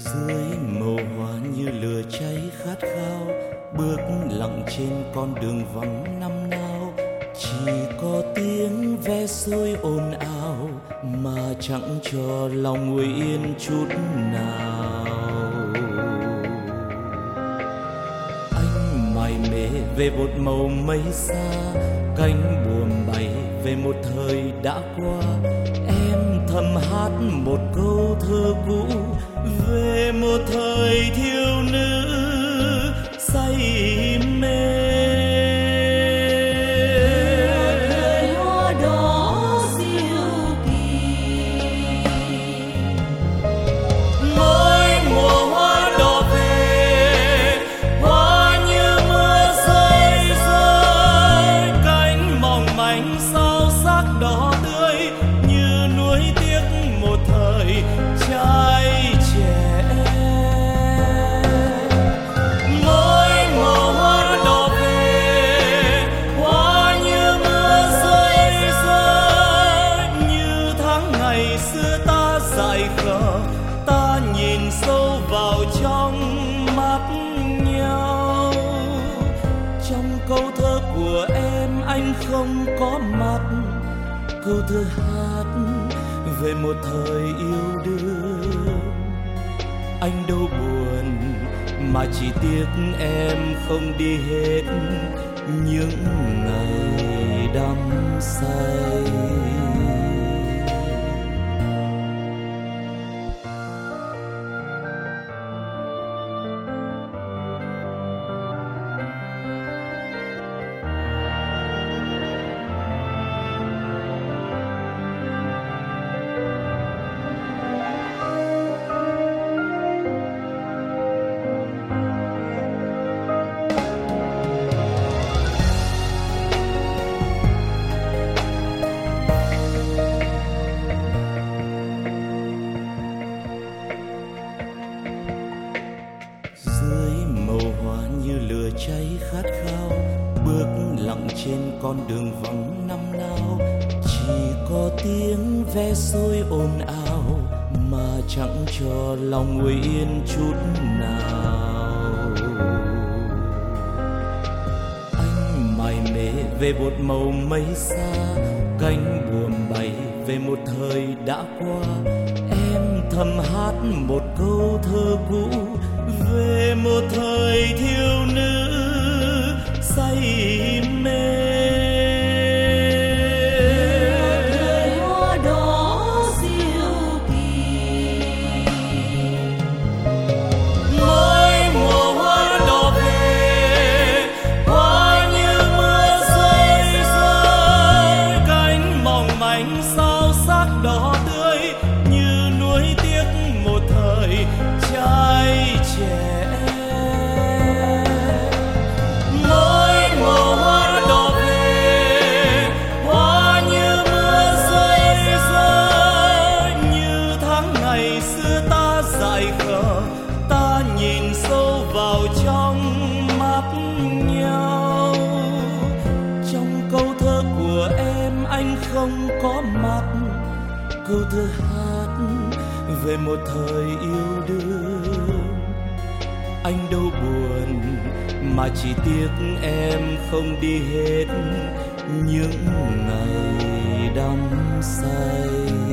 Dưới màu hoa như lửa cháy khát khao, bước lặng trên con đường vắng năm nào. Chỉ có tiếng ve sôi ồn ào mà chẳng cho lòng nguôi yên chút nào. Anh mải mê về một màu mây xa, cánh buồm bay về một thời đã qua. Em thầm hát một câu thơ cũ về một thời thiếu nữ say mê. Thời hoa đỏ diệu kỳ, mỗi mùa hoa đỏ về, hoa như mưa rơi rơi, cánh mỏng manh sao sắc đỏ tươi như nuối tiếc một thời trai trẻ. Mỗi mùa hoa đỏ về, hoa như mưa rơi rơi, như tháng ngày xưa ta dại khờ, ta nhìn sâu vào trong mắt nhau. Trong câu thơ của em anh không có mặt, câu thơ hát về một thời yêu đương. Anh đâu buồn mà chỉ tiếc em không đi hết những ngày đắm say. Dưới màu hoa như lửa cháy khát khao, bước lặng trên con đường vắng năm nào. Chỉ có tiếng ve sôi ồn ào mà chẳng cho lòng nguôi yên chút nào. Anh mải mê về một màu mây xa, cánh buồm bay về một thời đã qua. Em thầm hát một câu thơ cũ về một thời thiếu nữ say mê. thời hoa đỏ diệu kỳ, Mỗi mùa hoa đỏ về, hoa như mưa rơi rơi, cánh mỏng manh sao sắc đỏ tươi như nuối tiếc một thời trai trẻ. Mỗi mùa hoa đỏ về, hoa như mưa rơi rơi, như tháng ngày xưa ta dại khờ, ta nhìn sâu vào trong mắt nhau. Trong câu thơ của em anh không có mặt, câu thơ hát về một thời yêu đương. Anh đâu buồn mà chỉ tiếc em không đi hết những ngày đắm say.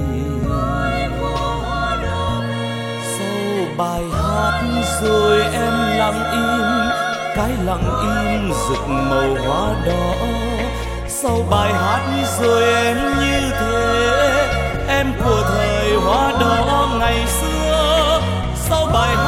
Sau bài hát rồi em lặng im, cái lặng im rực màu hoa đỏ. Sau bài hát rồi em như thế, em của thời hoa đỏ ngày xưa. Sau bài hát